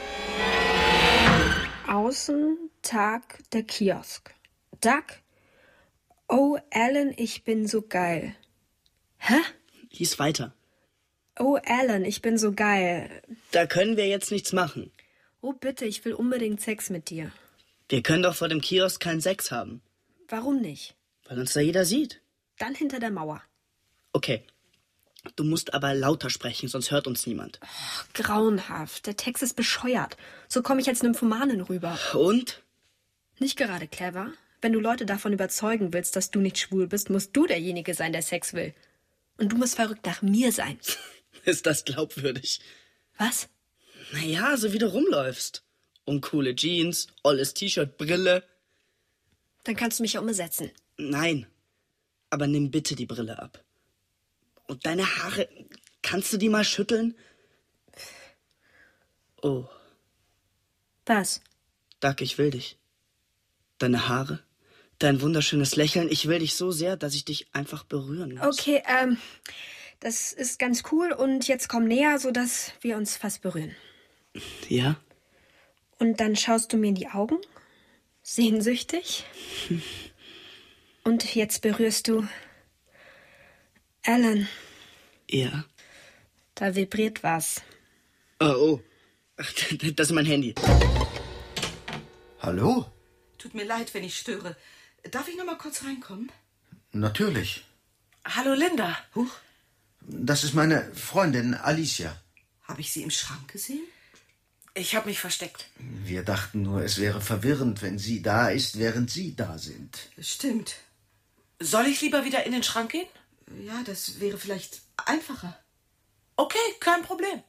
Außen Tag der Kiosk. Duck? Oh, Alan, ich bin so geil. Hä? Lies weiter. Oh, Alan, ich bin so geil. Da können wir jetzt nichts machen. Oh, bitte, ich will unbedingt Sex mit dir. Wir können doch vor dem Kiosk keinen Sex haben. Warum nicht? Weil uns da jeder sieht. Dann hinter der Mauer. Okay. Du musst aber lauter sprechen, sonst hört uns niemand. Grauenhaft. Der Text ist bescheuert. So komme ich als Nymphomanin rüber. Und? Nicht gerade clever. Wenn du Leute davon überzeugen willst, dass du nicht schwul bist, musst du derjenige sein, der Sex will. Und du musst verrückt nach mir sein. Ist das glaubwürdig? Was? Naja, so wie du rumläufst. Uncoole Jeans, olles T-Shirt, Brille. Dann kannst du mich ja umsetzen. Nein. Aber nimm bitte die Brille ab. Und deine Haare, kannst du die mal schütteln? Oh, Was? Duck, ich will dich. Deine Haare, dein wunderschönes Lächeln, ich will dich so sehr, dass ich dich einfach berühren muss. Okay, das ist ganz cool und jetzt komm näher, sodass wir uns fast berühren. Ja? Und dann schaust du mir in die Augen, sehnsüchtig. Und jetzt berührst du Alan. Ja. Da vibriert was. Oh. Ach, das ist mein Handy. Hallo? Tut mir leid, wenn ich störe. Darf ich noch mal kurz reinkommen? Natürlich. Hallo, Linda. Huch. Das ist meine Freundin Alicia. Habe ich Sie im Schrank gesehen? Ich habe mich versteckt. Wir dachten nur, es wäre verwirrend, wenn sie da ist, während Sie da sind. Stimmt. Soll ich lieber wieder in den Schrank gehen? Ja, das wäre vielleicht einfacher. Okay, kein Problem.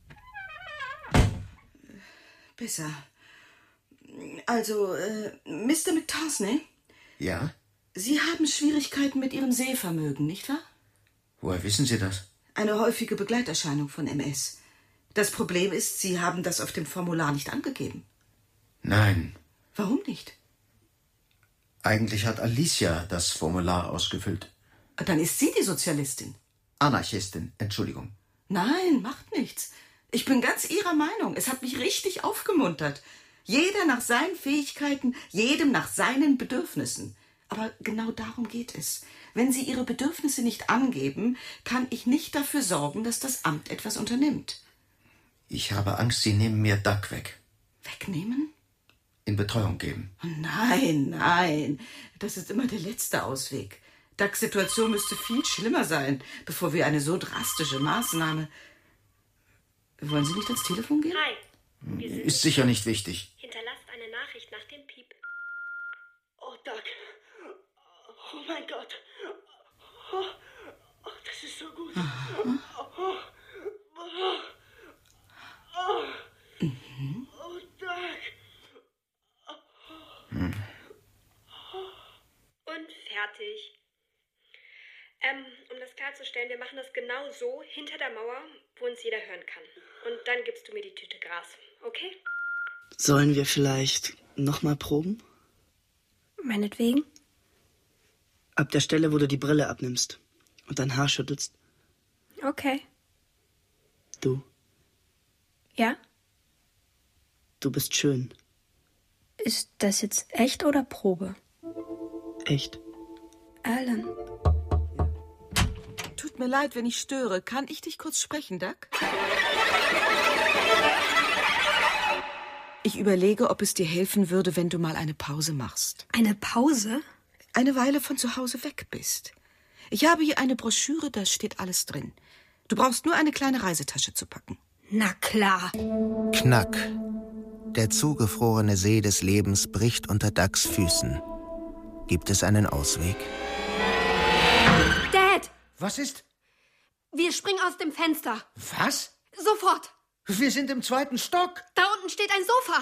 Besser. Also, Mr. McTarsney, Ja? Sie haben Schwierigkeiten mit Ihrem Sehvermögen, nicht wahr? Woher wissen Sie das? Eine häufige Begleiterscheinung von MS. Das Problem ist, Sie haben das auf dem Formular nicht angegeben. Nein. Warum nicht? Eigentlich hat Alicia das Formular ausgefüllt. Dann ist sie die Sozialistin. Anarchistin, Entschuldigung. Nein, macht nichts. Ich bin ganz Ihrer Meinung. Es hat mich richtig aufgemuntert. Jeder nach seinen Fähigkeiten, jedem nach seinen Bedürfnissen. Aber genau darum geht es. Wenn Sie Ihre Bedürfnisse nicht angeben, kann ich nicht dafür sorgen, dass das Amt etwas unternimmt. Ich habe Angst, Sie nehmen mir Doug weg. Wegnehmen? In Betreuung geben. Nein, nein. Das ist immer der letzte Ausweg. Dougs Situation müsste viel schlimmer sein, bevor wir eine so drastische Maßnahme... Wollen Sie nicht ans Telefon gehen? Hi. Ist sicher nicht wichtig. Hinterlasst eine Nachricht nach dem Piep. Oh, Doug. Oh mein Gott. Oh, das ist so gut. Oh, Doug. Und fertig. Um das klarzustellen, wir machen das genau so hinter der Mauer, wo uns jeder hören kann. Und dann gibst du mir die Tüte Gras, okay? Sollen wir vielleicht nochmal proben? Meinetwegen. Ab der Stelle, wo du die Brille abnimmst und dein Haar schüttelst. Okay. Du. Ja? Du bist schön. Ist das jetzt echt oder Probe? Echt. Alan. Tut mir leid, wenn ich störe. Kann ich dich kurz sprechen, Doug? Ich überlege, ob es dir helfen würde, wenn du mal eine Pause machst. Eine Pause? Eine Weile von zu Hause weg bist. Ich habe hier eine Broschüre, da steht alles drin. Du brauchst nur eine kleine Reisetasche zu packen. Na klar. Knack. Der zugefrorene See des Lebens bricht unter Dougs Füßen. Gibt es einen Ausweg? Dad! Was ist? Wir springen aus dem Fenster. Was? Sofort. Wir sind im 2. Stock. Da unten steht ein Sofa.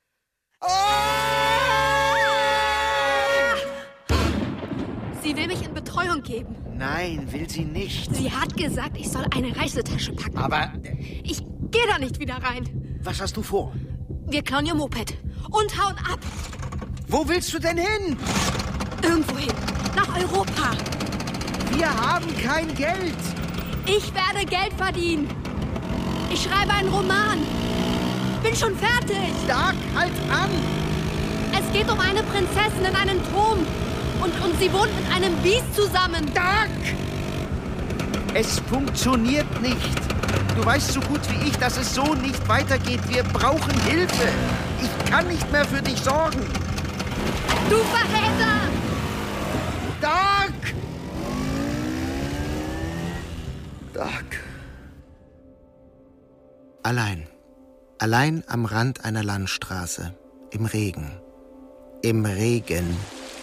Sie will mich in Betreuung geben. Nein, will sie nicht. Sie hat gesagt, ich soll eine Reisetasche packen. Aber Ich gehe da nicht wieder rein. was hast du vor? Wir klauen ihr Moped und hauen ab. Wo willst du denn hin? Irgendwohin. Nach Europa. Wir haben kein Geld. Ich werde Geld verdienen. Ich schreibe einen Roman. Bin schon fertig. Doug, halt an. Es geht um eine Prinzessin in einem Turm. Und sie wohnt mit einem Biest zusammen. Doug! Es funktioniert nicht. Du weißt so gut wie ich, dass es so nicht weitergeht. Wir brauchen Hilfe. Ich kann nicht mehr für dich sorgen. Du Verräter! Doug! Doug. Allein. Allein am Rand einer Landstraße. Im Regen. Im Regen.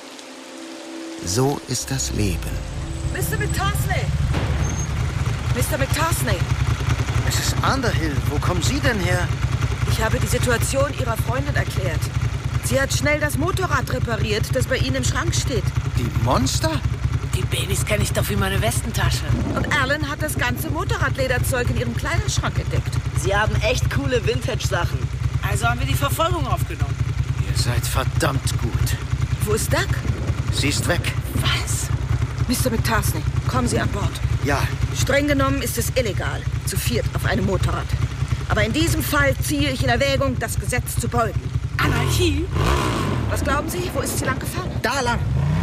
So ist das Leben. Mr. McTarsley! Mr. McTarsley! Es ist Underhill. Wo kommen Sie denn her? Ich habe die Situation Ihrer Freundin erklärt. Sie hat schnell das Motorrad repariert, das bei Ihnen im Schrank steht. Die Monster? Die Babys kenne ich doch wie meine Westentasche. Und Alan hat das ganze Motorradlederzeug in Ihrem Kleiderschrank entdeckt. Sie haben echt coole Vintage-Sachen. Also haben wir die Verfolgung aufgenommen. Ihr seid verdammt gut. Wo ist Doug? Sie ist weg. Was? Mr. McTarsley, kommen Sie an Bord. Ja, Streng genommen ist es illegal, zu viert auf einem Motorrad. Aber in diesem Fall ziehe ich in Erwägung, das Gesetz zu beugen. Anarchie? Was glauben Sie? Wo ist sie lang gefahren? da lang.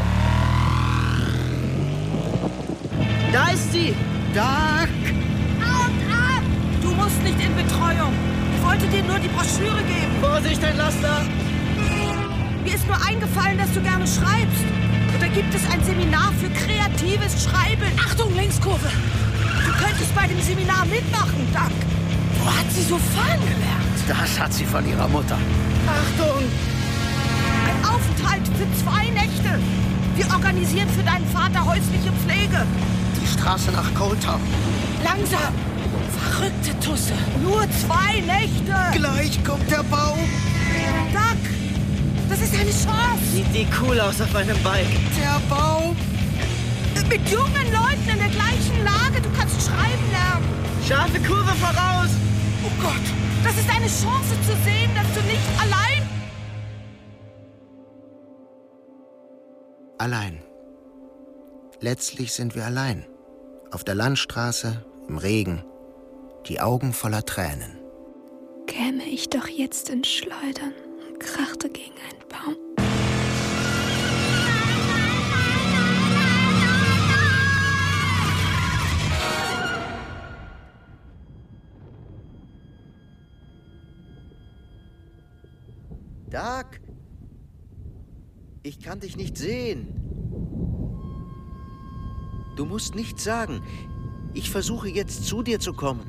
Da ist sie. Doug! Haut ab! Du musst nicht in Betreuung. Ich wollte dir nur die Broschüre geben. Vorsicht, ein Laster. Mir ist nur eingefallen, dass du gerne schreibst. Und da gibt es ein Seminar für kreatives Schreiben. Achtung, Linkskurve! Du könntest bei dem Seminar mitmachen, Doug. Wo hat sie so fahren gelernt? Das hat sie von ihrer Mutter. Achtung! Ein Aufenthalt für 2 Nächte. Wir organisieren für deinen Vater häusliche Pflege. Die Straße nach Coldtown. Langsam. Verrückte Tusse. Nur 2 Nächte. Gleich kommt der Baum. Doug, das ist eine Chance. Sieht die cool aus auf einem Bike. Der Baum. Mit jungen Leuten in der gleichen Lage. Du kannst schreiben lernen. Scharfe Kurve voraus. Oh Gott, das ist eine Chance zu sehen, dass du nicht allein... Allein. Letztlich sind wir allein. Auf der Landstraße, im Regen, die Augen voller Tränen. Käme ich doch jetzt ins Schleudern und krachte gegen einen Baum. Doug? Ich kann dich nicht sehen. Du musst nichts sagen. Ich versuche jetzt zu dir zu kommen.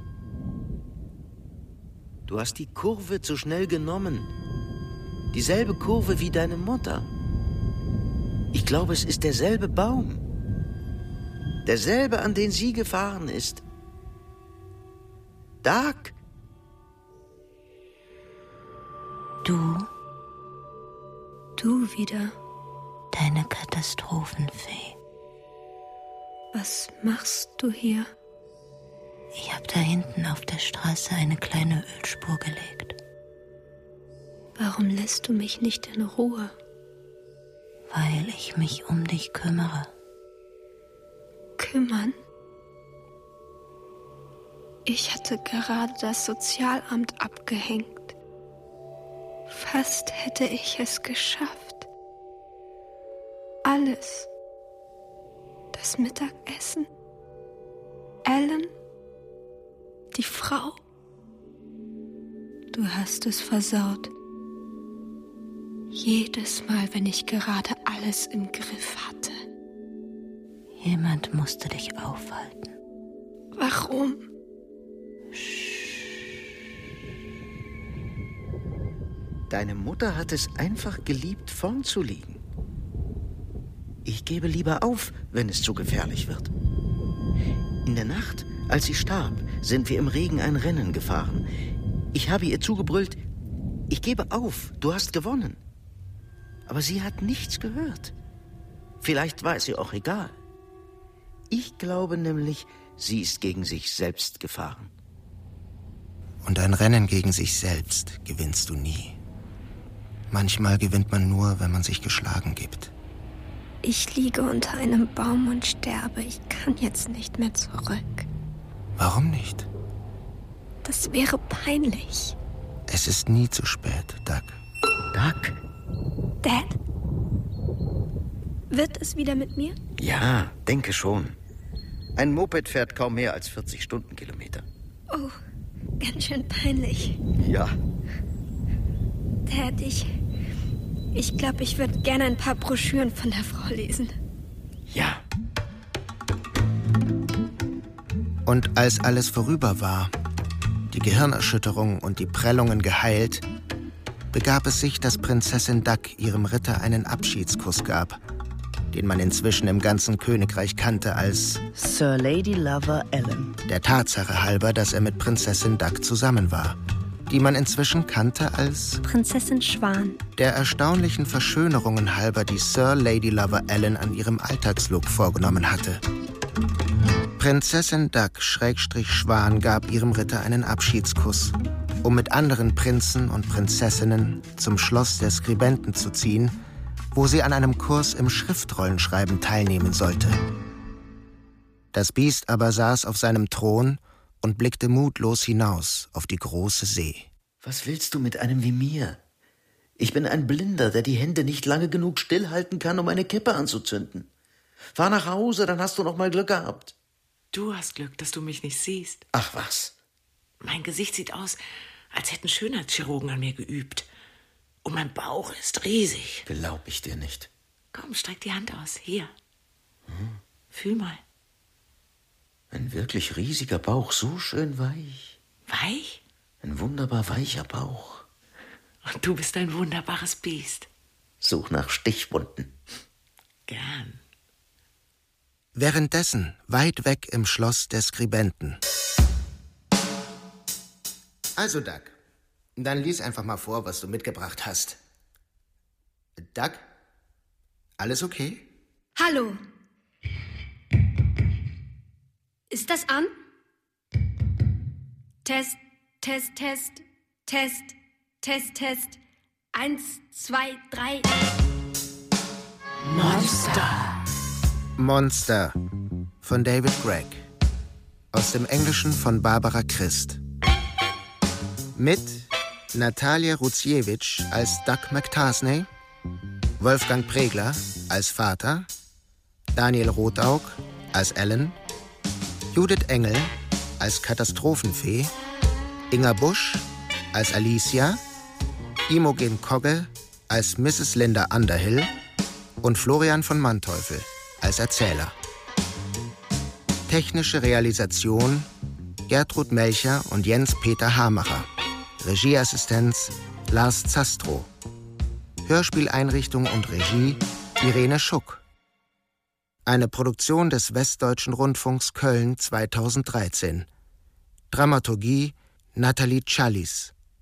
Du hast die Kurve zu schnell genommen. Dieselbe Kurve wie deine Mutter. Ich glaube, es ist derselbe Baum. Derselbe, an den sie gefahren ist. Doug? Du wieder. Deine Katastrophenfee. Was machst du hier? Ich habe da hinten auf der Straße eine kleine Ölspur gelegt. Warum lässt du mich nicht in Ruhe? Weil ich mich um dich kümmere. Kümmern? Ich hatte gerade das Sozialamt abgehängt. Fast hätte ich es geschafft. Alles. Das Mittagessen. Ellen. Die Frau. Du hast es versaut. Jedes Mal, wenn ich gerade alles im Griff hatte. Jemand musste dich aufhalten. Warum? Deine Mutter hat es einfach geliebt, vorn zu liegen. Ich gebe lieber auf, wenn es zu gefährlich wird. In der Nacht, als sie starb, sind wir im Regen ein Rennen gefahren. Ich habe ihr zugebrüllt, ich gebe auf, du hast gewonnen. Aber sie hat nichts gehört. Vielleicht war es ihr auch egal. Ich glaube nämlich, sie ist gegen sich selbst gefahren. Und ein Rennen gegen sich selbst gewinnst du nie. Manchmal gewinnt man nur, wenn man sich geschlagen gibt. Ich liege unter einem Baum und sterbe. Ich kann jetzt nicht mehr zurück. Warum nicht? Das wäre peinlich. Es ist nie zu spät, Doug. Doug? Dad? Wird es wieder mit mir? Ja, denke schon. Ein Moped fährt kaum mehr als 40 Stundenkilometer. Oh, ganz schön peinlich. Ja. Dad, ich glaube, ich würde gerne ein paar Broschüren von der Frau lesen. Ja. Und als alles vorüber war, die Gehirnerschütterung und die Prellungen geheilt, begab es sich, dass Prinzessin Duck ihrem Ritter einen Abschiedskuss gab, den man inzwischen im ganzen Königreich kannte als Sir Lady Lover Ellen. Der Tatsache halber, dass er mit Prinzessin Duck zusammen war, die man inzwischen kannte als Prinzessin Schwan. Der erstaunlichen Verschönerungen halber, die Sir Lady Lover Ellen an ihrem Alltagslook vorgenommen hatte. Prinzessin Duck /Schwan gab ihrem Ritter einen Abschiedskuss, um mit anderen Prinzen und Prinzessinnen zum Schloss der Skribenten zu ziehen, wo sie an einem Kurs im Schriftrollenschreiben teilnehmen sollte. Das Biest aber saß auf seinem Thron und blickte mutlos hinaus auf die große See. Was willst du mit einem wie mir? Ich bin ein Blinder, der die Hände nicht lange genug stillhalten kann, um eine Kippe anzuzünden. Fahr nach Hause, dann hast du noch mal Glück gehabt. Du hast Glück, dass du mich nicht siehst. Ach was. Mein Gesicht sieht aus, als hätten Schönheitschirurgen an mir geübt. Und mein Bauch ist riesig. Glaub ich dir nicht. Komm, streck die Hand aus. Hier. Fühl mal. Ein wirklich riesiger Bauch, so schön weich. Weich? Ein wunderbar weicher Bauch. Und du bist ein wunderbares Biest. Such nach Stichwunden. Gern. Währenddessen, weit weg im Schloss der Skribenten. Also, Doug, dann lies einfach mal vor, was du mitgebracht hast. Doug? Alles okay? Hallo. Ist das an? Test, Test, Test, Test, Test, Test. 1, 2, 3. Monster. Monster von David Gregg. Aus dem Englischen von Barbara Christ. Mit Natalia Ruziewicz als Doug McTarsney, Wolfgang Pregler als Vater, Daniel Rotaug als Ellen, Judith Engel als Katastrophenfee, Inga Busch als Alicia, Imogen Kogge als Mrs. Linda Underhill und Florian von Manteuffel als Erzähler. Technische Realisation Gertrud Melcher und Jens-Peter Hamacher. Regieassistenz Lars Zastrow. Hörspieleinrichtung und Regie Irene Schuck. Eine Produktion des Westdeutschen Rundfunks Köln 2013. Dramaturgie Nathalie Challis.